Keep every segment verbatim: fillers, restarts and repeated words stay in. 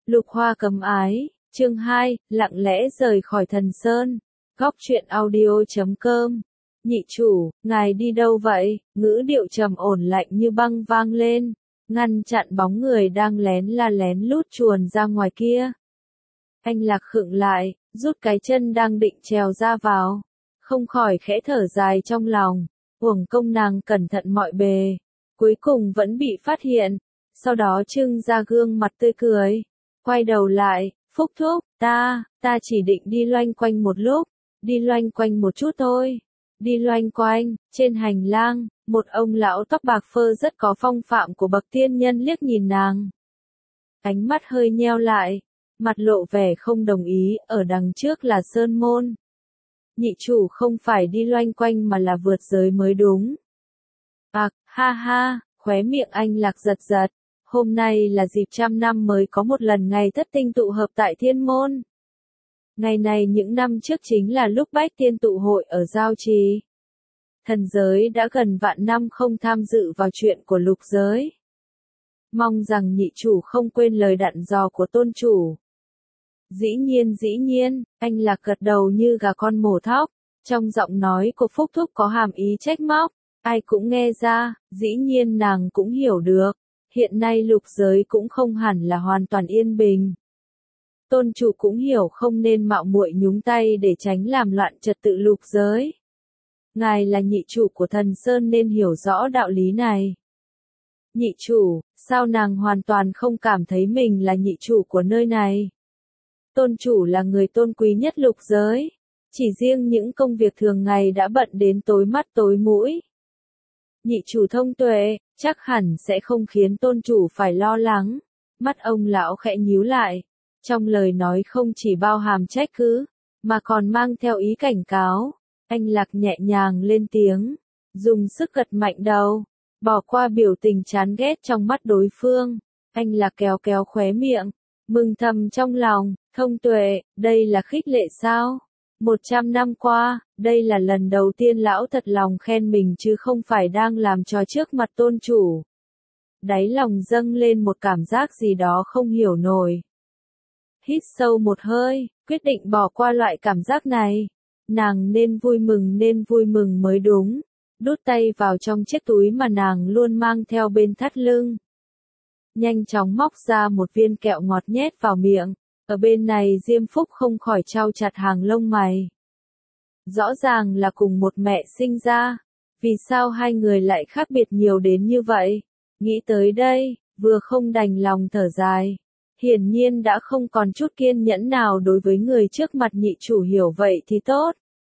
Lục Hoa cấm ái, chương hai, lặng lẽ rời khỏi Thần Sơn. Góc truyện audio chấm com. Nhị chủ, ngài đi đâu vậy? Ngữ điệu trầm ổn lạnh như băng vang lên, ngăn chặn bóng người đang lén la lén lút chuồn ra ngoài kia. Anh Lạc khựng lại, rút cái chân đang định trèo ra vào, không khỏi khẽ thở dài trong lòng, uổng công nàng cẩn thận mọi bề, cuối cùng vẫn bị phát hiện. Sau đó trưng ra gương mặt tươi cười, quay đầu lại, Phúc thúc, ta, ta chỉ định đi loanh quanh một lúc, đi loanh quanh một chút thôi. Đi loanh quanh, trên hành lang, một ông lão tóc bạc phơ rất có phong phạm của bậc tiên nhân liếc nhìn nàng. Ánh mắt hơi nheo lại, mặt lộ vẻ không đồng ý, ở đằng trước là sơn môn. Nhị chủ không phải đi loanh quanh mà là vượt giới mới đúng. À, ha ha, khóe miệng anh Lạc giật giật. Hôm nay là dịp trăm năm mới có một lần ngày thất tinh tụ hợp tại thiên môn. Ngày này những năm trước chính là lúc bách tiên tụ hội ở Giao Trì. Thần giới đã gần vạn năm không tham dự vào chuyện của lục giới. Mong rằng nhị chủ không quên lời dặn dò của tôn chủ. Dĩ nhiên dĩ nhiên, anh Lạc gật đầu như gà con mổ thóc. Trong giọng nói của Phúc Thúc có hàm ý trách móc, ai cũng nghe ra, dĩ nhiên nàng cũng hiểu được. Hiện nay lục giới cũng không hẳn là hoàn toàn yên bình. Tôn chủ cũng hiểu không nên mạo muội nhúng tay để tránh làm loạn trật tự lục giới. Ngài là nhị chủ của Thần Sơn nên hiểu rõ đạo lý này. Nhị chủ, sao nàng hoàn toàn không cảm thấy mình là nhị chủ của nơi này? Tôn chủ là người tôn quý nhất lục giới. Chỉ riêng những công việc thường ngày đã bận đến tối mắt tối mũi. Nhị chủ thông tuệ, chắc hẳn sẽ không khiến tôn chủ phải lo lắng. Mắt ông lão khẽ nhíu lại. Trong lời nói không chỉ bao hàm trách cứ, mà còn mang theo ý cảnh cáo. Anh Lạc nhẹ nhàng lên tiếng, dùng sức gật mạnh đầu, bỏ qua biểu tình chán ghét trong mắt đối phương. Anh Lạc kéo kéo khóe miệng, mừng thầm trong lòng, thông tuệ, đây là khích lệ sao? Một trăm năm qua, đây là lần đầu tiên lão thật lòng khen mình chứ không phải đang làm trò trước mặt tôn chủ. Đáy lòng dâng lên một cảm giác gì đó không hiểu nổi. Hít sâu một hơi, quyết định bỏ qua loại cảm giác này. Nàng nên vui mừng nên vui mừng mới đúng. Đút tay vào trong chiếc túi mà nàng luôn mang theo bên thắt lưng. Nhanh chóng móc ra một viên kẹo ngọt nhét vào miệng. Ở bên này Diêm Phúc không khỏi trao chặt hàng lông mày. Rõ ràng là cùng một mẹ sinh ra. Vì sao hai người lại khác biệt nhiều đến như vậy? Nghĩ tới đây, vừa không đành lòng thở dài. Hiển nhiên đã không còn chút kiên nhẫn nào đối với người trước mặt nhị chủ hiểu vậy thì tốt.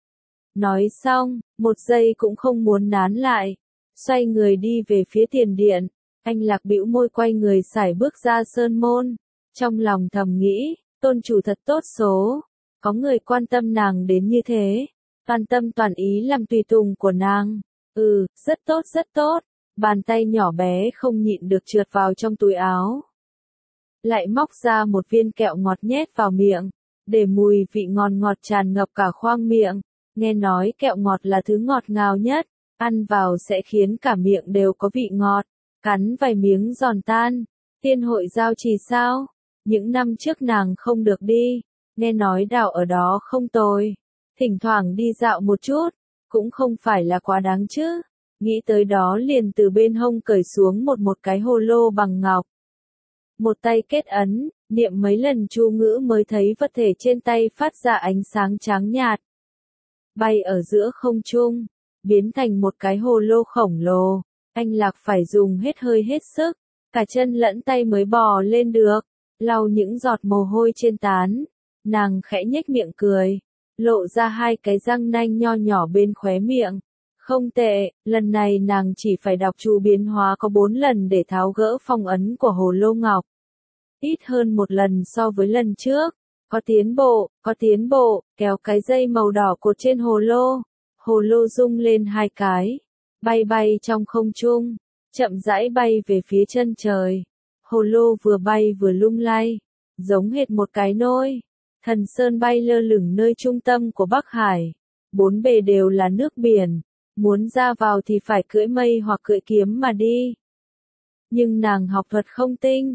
Nói xong, một giây cũng không muốn nán lại. Xoay người đi về phía tiền điện. Anh Lạc bĩu môi quay người sải bước ra sơn môn. Trong lòng thầm nghĩ, tôn chủ thật tốt số. Có người quan tâm nàng đến như thế. Toàn tâm toàn ý làm tùy tùng của nàng. Ừ, rất tốt rất tốt. Bàn tay nhỏ bé không nhịn được trượt vào trong túi áo. Lại móc ra một viên kẹo ngọt nhét vào miệng, để mùi vị ngon ngọt tràn ngập cả khoang miệng. Nghe nói kẹo ngọt là thứ ngọt ngào nhất, ăn vào sẽ khiến cả miệng đều có vị ngọt, cắn vài miếng giòn tan. Tiên hội Giao Trì sao? Những năm trước nàng không được đi, nghe nói đảo ở đó không tồi. Thỉnh thoảng đi dạo một chút, cũng không phải là quá đáng chứ. Nghĩ tới đó liền từ bên hông cởi xuống một một cái hồ lô bằng ngọc. Một tay kết ấn, niệm mấy lần chú ngữ mới thấy vật thể trên tay phát ra ánh sáng trắng nhạt. Bay ở giữa không trung, biến thành một cái hồ lô khổng lồ. Anh Lạc phải dùng hết hơi hết sức, cả chân lẫn tay mới bò lên được, lau những giọt mồ hôi trên trán. Nàng khẽ nhếch miệng cười, lộ ra hai cái răng nanh nho nhỏ bên khóe miệng. Không tệ, lần này nàng chỉ phải đọc chú biến hóa có bốn lần để tháo gỡ phong ấn của hồ lô ngọc. Ít hơn một lần so với lần trước. Có tiến bộ, có tiến bộ, kéo cái dây màu đỏ cột trên hồ lô. Hồ lô rung lên hai cái, bay bay trong không trung, chậm rãi bay về phía chân trời. Hồ lô vừa bay vừa lung lay, giống hệt một cái nôi. Thần Sơn bay lơ lửng nơi trung tâm của Bắc Hải. Bốn bề đều là nước biển. Muốn ra vào thì phải cưỡi mây hoặc cưỡi kiếm mà đi. Nhưng nàng học thuật không tinh.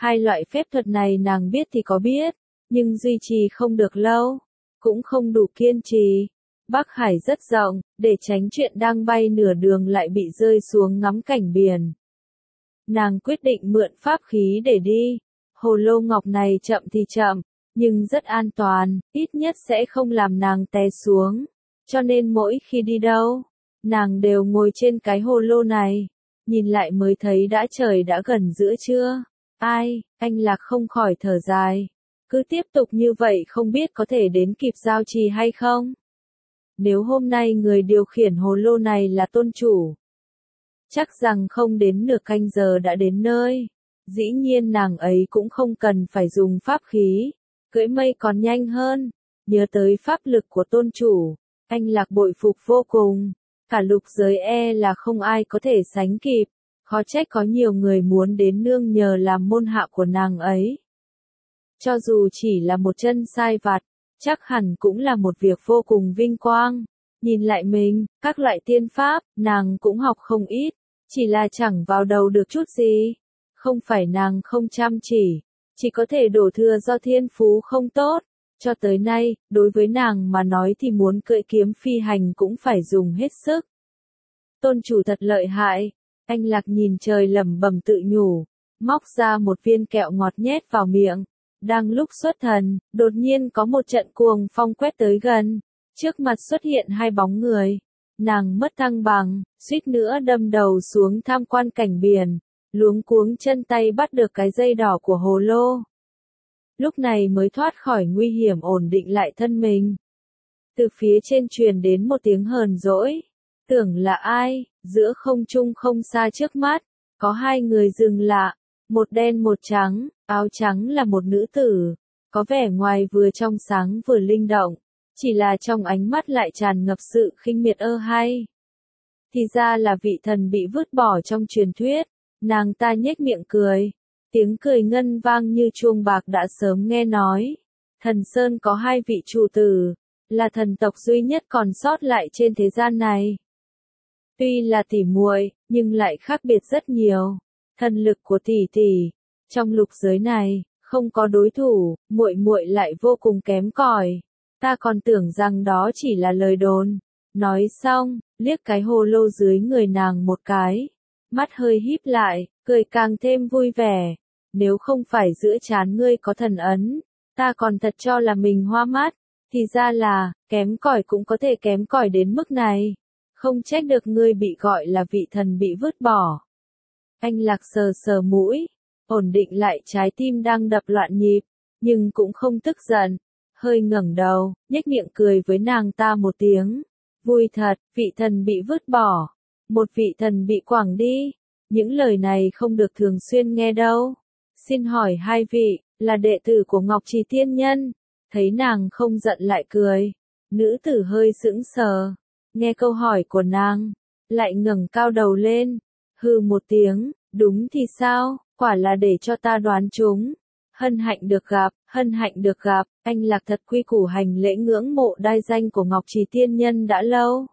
Hai loại phép thuật này nàng biết thì có biết, nhưng duy trì không được lâu, cũng không đủ kiên trì. Bắc Hải rất rộng, để tránh chuyện đang bay nửa đường lại bị rơi xuống ngắm cảnh biển. Nàng quyết định mượn pháp khí để đi. Hồ lô ngọc này chậm thì chậm, nhưng rất an toàn, ít nhất sẽ không làm nàng té xuống. Cho nên mỗi khi đi đâu, nàng đều ngồi trên cái hồ lô này. Nhìn lại mới thấy đã trời đã gần giữa trưa. Ai, anh Lạc không khỏi thở dài. Cứ tiếp tục như vậy không biết có thể đến kịp giao trì hay không? Nếu hôm nay người điều khiển hồ lô này là tôn chủ, chắc rằng không đến nửa canh giờ đã đến nơi. Dĩ nhiên nàng ấy cũng không cần phải dùng pháp khí, cưỡi mây còn nhanh hơn. Nhớ tới pháp lực của tôn chủ, anh Lạc bội phục vô cùng. Cả lục giới e là không ai có thể sánh kịp. Khó trách có nhiều người muốn đến nương nhờ làm môn hạ của nàng ấy. Cho dù chỉ là một chân sai vặt, chắc hẳn cũng là một việc vô cùng vinh quang. Nhìn lại mình, các loại tiên pháp, nàng cũng học không ít, chỉ là chẳng vào đầu được chút gì. Không phải nàng không chăm chỉ, chỉ có thể đổ thừa do thiên phú không tốt. Cho tới nay, đối với nàng mà nói thì muốn cưỡi kiếm phi hành cũng phải dùng hết sức. Tôn chủ thật lợi hại. Anh Lạc nhìn trời lẩm bẩm tự nhủ, móc ra một viên kẹo ngọt nhét vào miệng. Đang lúc xuất thần, đột nhiên có một trận cuồng phong quét tới gần. Trước mặt xuất hiện hai bóng người. Nàng mất thăng bằng, suýt nữa đâm đầu xuống tham quan cảnh biển. Luống cuống chân tay bắt được cái dây đỏ của hồ lô. Lúc này mới thoát khỏi nguy hiểm ổn định lại thân mình. Từ phía trên truyền đến một tiếng hờn dỗi. Tưởng là ai, giữa không trung không xa trước mắt, có hai người dừng lạ, một đen một trắng, áo trắng là một nữ tử, có vẻ ngoài vừa trong sáng vừa linh động, chỉ là trong ánh mắt lại tràn ngập sự khinh miệt ơ hay. Thì ra là vị thần bị vứt bỏ trong truyền thuyết, nàng ta nhếch miệng cười, tiếng cười ngân vang như chuông bạc đã sớm nghe nói. Thần Sơn có hai vị trụ tử, là thần tộc duy nhất còn sót lại trên thế gian này. Tuy là tỉ muội, nhưng lại khác biệt rất nhiều. Thần lực của tỷ tỷ, trong lục giới này, không có đối thủ, muội muội lại vô cùng kém cỏi. Ta còn tưởng rằng đó chỉ là lời đồn. Nói xong, liếc cái hồ lô dưới người nàng một cái. Mắt hơi híp lại, cười càng thêm vui vẻ. Nếu không phải giữa trán ngươi có thần ấn, ta còn thật cho là mình hoa mắt. Thì ra là, kém cỏi cũng có thể kém cỏi đến mức này. Không trách được ngươi bị gọi là vị thần bị vứt bỏ. Anh Lạc sờ sờ mũi, ổn định lại trái tim đang đập loạn nhịp, nhưng cũng không tức giận, hơi ngẩng đầu, nhếch miệng cười với nàng ta một tiếng. Vui thật, vị thần bị vứt bỏ, một vị thần bị quẳng đi, những lời này không được thường xuyên nghe đâu. Xin hỏi hai vị, là đệ tử của Ngọc Trì Tiên Nhân? Thấy nàng không giận lại cười, nữ tử hơi sững sờ. Nghe câu hỏi của nàng, lại ngẩng cao đầu lên, hừ một tiếng, đúng thì sao, quả là để cho ta đoán chúng. Hân hạnh được gặp, hân hạnh được gặp, anh Lạc thật quy củ hành lễ ngưỡng mộ đai danh của Ngọc Trì Tiên Nhân đã lâu.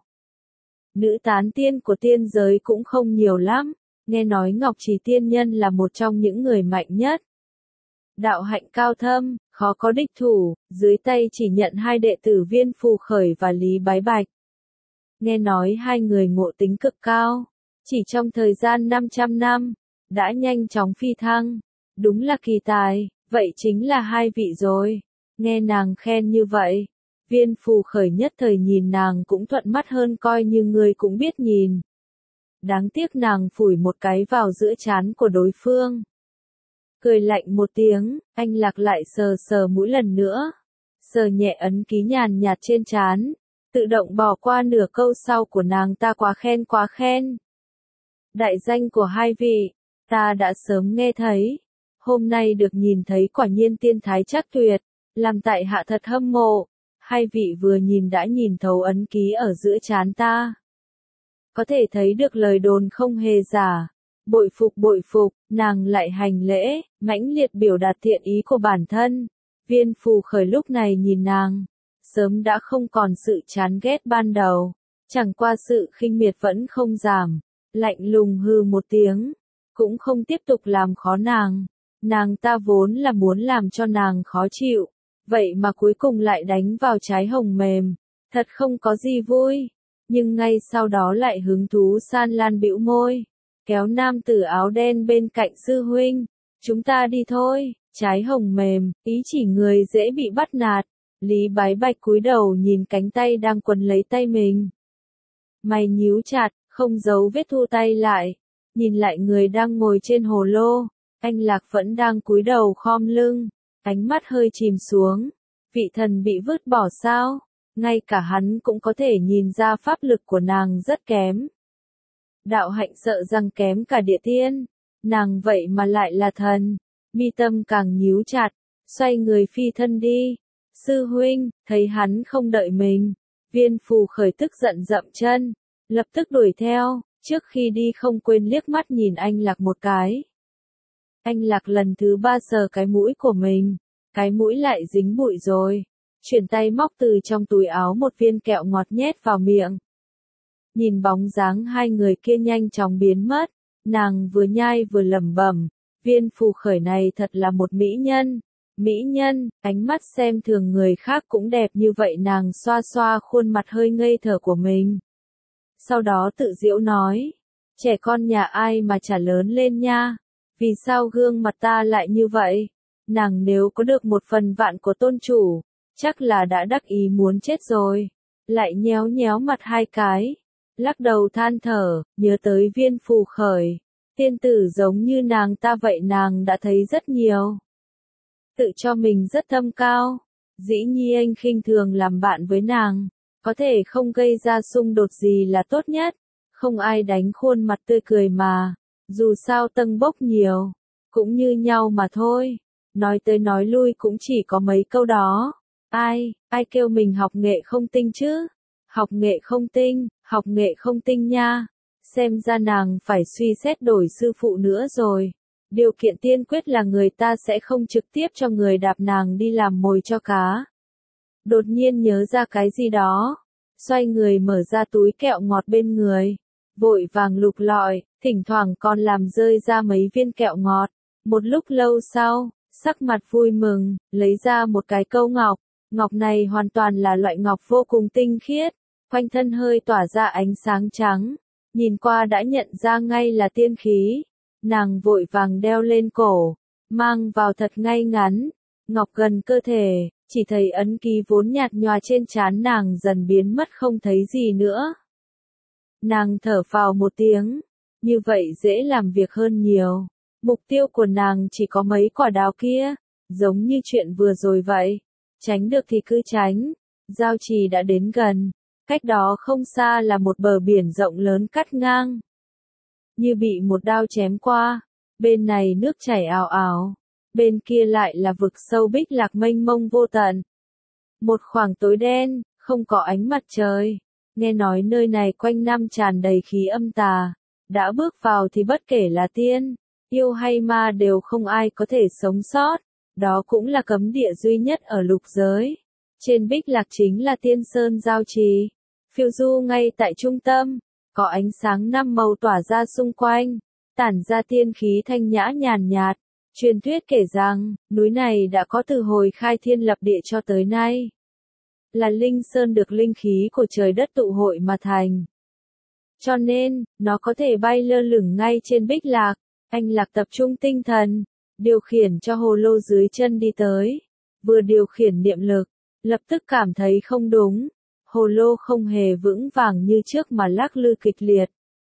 Nữ tán tiên của tiên giới cũng không nhiều lắm, nghe nói Ngọc Trì Tiên Nhân là một trong những người mạnh nhất. Đạo hạnh cao thâm, khó có địch thủ, dưới tay chỉ nhận hai đệ tử Viên Phù Khởi và Lý Bái Bạch. Nghe nói hai người ngộ tính cực cao, chỉ trong thời gian năm trăm năm, đã nhanh chóng phi thăng. Đúng là kỳ tài, vậy chính là hai vị rồi. Nghe nàng khen như vậy, Viên Phù Khởi nhất thời nhìn nàng cũng thuận mắt hơn coi như người cũng biết nhìn. Đáng tiếc nàng phủi một cái vào giữa trán của đối phương. Cười lạnh một tiếng, anh Lạc lại sờ sờ mũi lần nữa. Sờ nhẹ ấn ký nhàn nhạt trên trán. Tự động bỏ qua nửa câu sau của nàng ta quá khen quá khen. Đại danh của hai vị, ta đã sớm nghe thấy. Hôm nay được nhìn thấy quả nhiên tiên thái chắc tuyệt, làm tại hạ thật hâm mộ. Hai vị vừa nhìn đã nhìn thấu ấn ký ở giữa trán ta. Có thể thấy được lời đồn không hề giả. Bội phục bội phục, nàng lại hành lễ, mãnh liệt biểu đạt thiện ý của bản thân. Viên Phù Khởi lúc này nhìn nàng, sớm đã không còn sự chán ghét ban đầu, chẳng qua sự khinh miệt vẫn không giảm, lạnh lùng hừ một tiếng, cũng không tiếp tục làm khó nàng, Nàng ta vốn là muốn làm cho nàng khó chịu, vậy mà cuối cùng lại đánh vào trái hồng mềm, thật không có gì vui. Nhưng ngay sau đó lại hứng thú san lan bĩu môi, kéo nam tử áo đen bên cạnh sư huynh, chúng ta đi thôi. Trái hồng mềm, ý chỉ người dễ bị bắt nạt. Lý Bái Bạch cúi đầu nhìn cánh tay đang quấn lấy tay mình. Mày nhíu chặt, không giấu vết thu tay lại. Nhìn lại người đang ngồi trên hồ lô, anh Lạc vẫn đang cúi đầu khom lưng, ánh mắt hơi chìm xuống. Vị thần bị vứt bỏ sao? Ngay cả hắn cũng có thể nhìn ra pháp lực của nàng rất kém. Đạo hạnh sợ rằng kém cả địa tiên, nàng vậy mà lại là thần. Mi tâm càng nhíu chặt, xoay người phi thân đi. Sư huynh, thấy hắn không đợi mình, Viên Phù Khởi tức giận dậm chân, lập tức đuổi theo, trước khi đi không quên liếc mắt nhìn anh Lạc một cái. Anh Lạc lần thứ ba sờ cái mũi của mình, cái mũi lại dính bụi rồi, chuyển tay móc từ trong túi áo một viên kẹo ngọt nhét vào miệng. Nhìn bóng dáng hai người kia nhanh chóng biến mất, nàng vừa nhai vừa lẩm bẩm. Viên Phù Khởi này thật là một mỹ nhân. Mỹ nhân, ánh mắt xem thường người khác cũng đẹp như vậy. Nàng xoa xoa khuôn mặt hơi ngây thơ của mình. Sau đó tự giễu nói, trẻ con nhà ai mà chả lớn lên nha. Vì sao gương mặt ta lại như vậy? Nàng nếu có được một phần vạn của tôn chủ, chắc là đã đắc ý muốn chết rồi. Lại nhéo nhéo mặt hai cái, lắc đầu than thở, nhớ tới Viên Phù Khởi. Tiên tử giống như nàng ta vậy nàng đã thấy rất nhiều. Tự cho mình rất thâm cao. Dĩ nhiên khinh thường làm bạn với nàng, có thể không gây ra xung đột gì là tốt nhất. Không ai đánh khuôn mặt tươi cười mà. Dù sao tâng bốc nhiều, cũng như nhau mà thôi. Nói tới nói lui cũng chỉ có mấy câu đó. Ai, ai kêu mình học nghệ không tinh chứ? Học nghệ không tinh, học nghệ không tinh nha. Xem ra nàng phải suy xét đổi sư phụ nữa rồi. Điều kiện tiên quyết là người ta sẽ không trực tiếp cho người đạp nàng đi làm mồi cho cá. Đột nhiên nhớ ra cái gì đó, xoay người mở ra túi kẹo ngọt bên người, vội vàng lục lọi, thỉnh thoảng còn làm rơi ra mấy viên kẹo ngọt. Một lúc lâu sau, sắc mặt vui mừng, lấy ra một cái câu ngọc. Ngọc này hoàn toàn là loại ngọc vô cùng tinh khiết, quanh thân hơi tỏa ra ánh sáng trắng. Nhìn qua đã nhận ra ngay là tiên khí. Nàng vội vàng đeo lên cổ, mang vào thật ngay ngắn. Ngọc gần cơ thể, chỉ thấy ấn ký vốn nhạt nhòa trên trán nàng dần biến mất không thấy gì nữa. Nàng thở phào một tiếng, như vậy dễ làm việc hơn nhiều. Mục tiêu của nàng chỉ có mấy quả đào kia, giống như chuyện vừa rồi vậy. Tránh được thì cứ tránh, giao trì đã đến gần. Cách đó không xa là một bờ biển rộng lớn cắt ngang. Như bị một đao chém qua, bên này nước chảy ào ào, bên kia lại là vực sâu bích lạc mênh mông vô tận. Một khoảng tối đen, không có ánh mặt trời, nghe nói nơi này quanh năm tràn đầy khí âm tà, đã bước vào thì bất kể là tiên, yêu hay ma đều không ai có thể sống sót, đó cũng là cấm địa duy nhất ở lục giới. Trên bích lạc chính là tiên sơn giao trì, phiêu du ngay tại trung tâm, có ánh sáng năm màu tỏa ra xung quanh, tản ra tiên khí thanh nhã nhàn nhạt. Truyền thuyết kể rằng, núi này đã có từ hồi khai thiên lập địa cho tới nay. Là linh sơn được linh khí của trời đất tụ hội mà thành. Cho nên, nó có thể bay lơ lửng ngay trên bích lạc. Anh Lạc tập trung tinh thần, điều khiển cho hồ lô dưới chân đi tới. Vừa điều khiển niệm lực, lập tức cảm thấy không đúng. Hồ lô không hề vững vàng như trước mà lắc lư kịch liệt.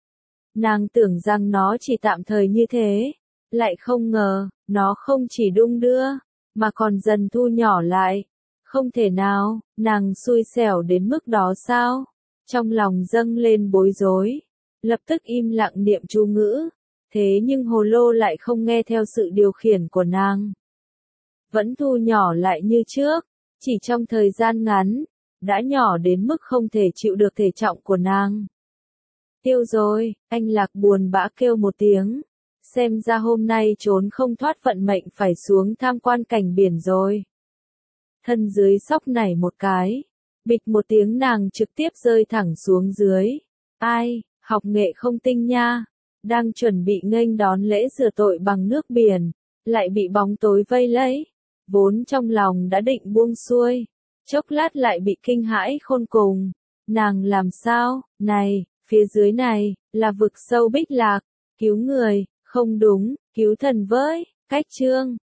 Nàng tưởng rằng nó chỉ tạm thời như thế. Lại không ngờ, nó không chỉ đung đưa, mà còn dần thu nhỏ lại. Không thể nào, nàng xui xẻo đến mức đó sao? Trong lòng dâng lên bối rối, lập tức im lặng niệm chú ngữ. Thế nhưng hồ lô lại không nghe theo sự điều khiển của nàng. Vẫn thu nhỏ lại như trước, chỉ trong thời gian ngắn, đã nhỏ đến mức không thể chịu được thể trọng của nàng. Tiêu rồi, anh Lạc buồn bã kêu một tiếng. Xem ra hôm nay trốn không thoát vận mệnh phải xuống tham quan cảnh biển rồi. Thân dưới sóc nảy một cái, bịch một tiếng nàng trực tiếp rơi thẳng xuống dưới. Ai, học nghệ không tinh nha, đang chuẩn bị nghênh đón lễ rửa tội bằng nước biển, lại bị bóng tối vây lấy. Vốn trong lòng đã định buông xuôi, chốc lát lại bị kinh hãi khôn cùng. Nàng làm sao? Này, phía dưới này, là vực sâu bích lạc, cứu người, không đúng, cứu thần với, cách chương.